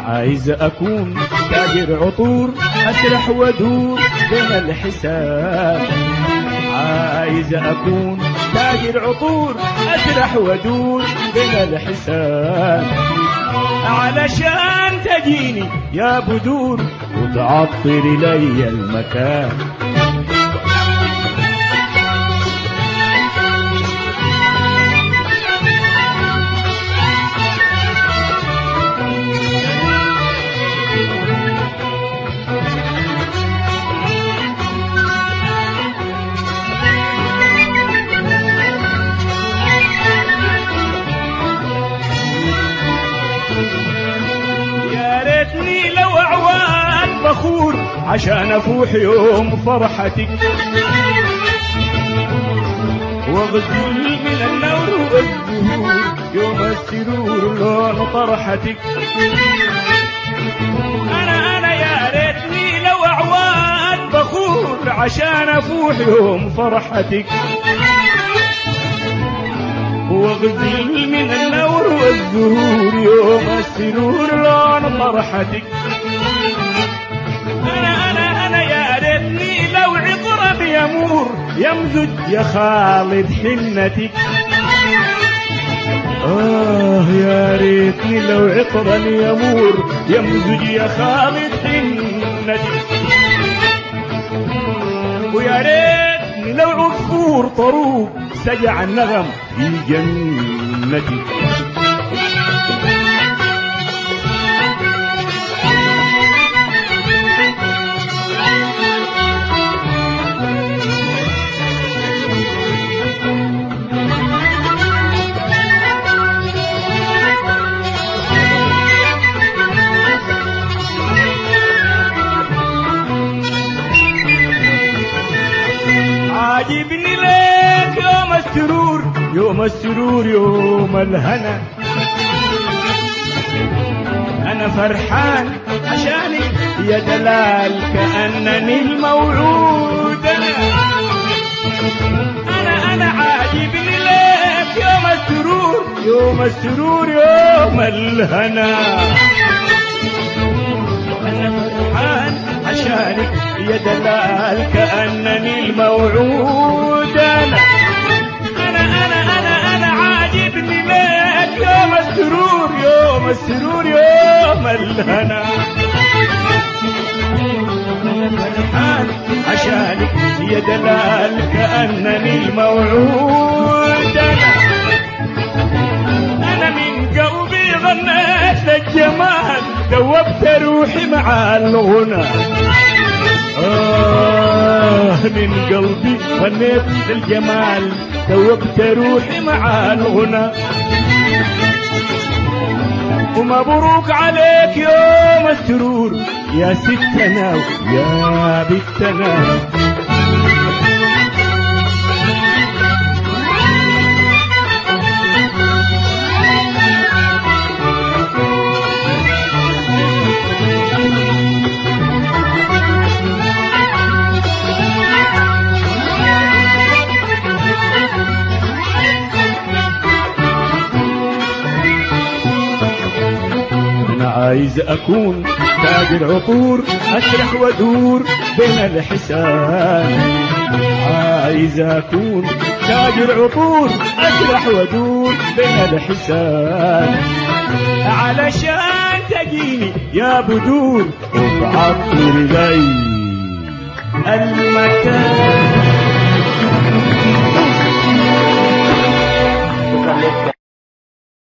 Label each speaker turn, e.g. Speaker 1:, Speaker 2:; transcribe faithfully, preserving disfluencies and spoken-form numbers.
Speaker 1: عايز أكون تاجر عطور أسرح وأدور بين الحساب. عايز أكون تاجر عطور أسرح وأدور بين الحساب، علشان تجيني يا بدور وتعطر لي المكان. فخور عشان أفوح يوم فرحتك واغزل من النور والزهور يوم السرور لون طرحتك. أنا أنا يا ريتني لو أعواد فخور عشان أفوح يوم فرحتك واغزل من النور والزهور يوم السرور لون طرحتك. أنا أنا أنا يا ريتني لو عطر بيمور يمزج يا خالد حنتك. آه يا ريتني لو عطر يمور يمزج يا خالد حنتك. ويا ريتني لو عصفور طروب سجع النغم في جنتك. عاجبني ليك يوم السرور يوم السرور يوم الهنا. أنا فرحان عشانك يا دلال كأنني الموعود. أنا أنا عاجبني ليك يوم السرور يوم السرور يوم الهنا. أنا فرحان عشانك يا دلال كأنني الموعود. أنا أنا أنا أنا أنا عاجبني ليك يوم السرور يوم السرور يوم الهنا. أنا فرحان عشانك يا دلال كأنني الموعود. أنا أنا من قلبي غنيت الجمال دوبت روحي مع الغنى. آه من قلبي غنيت الجمال دوبت روحي مع الغنى. ومبروك عليك يوم السرور يا ستنا ويا بنتنا. عايز أكون تاجر عطور أسرح وأدور بين الحساب. عايز أكون تاجر عطور أسرح وأدور بين الحساب، علشان تجيني يا بدور وتعطر لي المكان.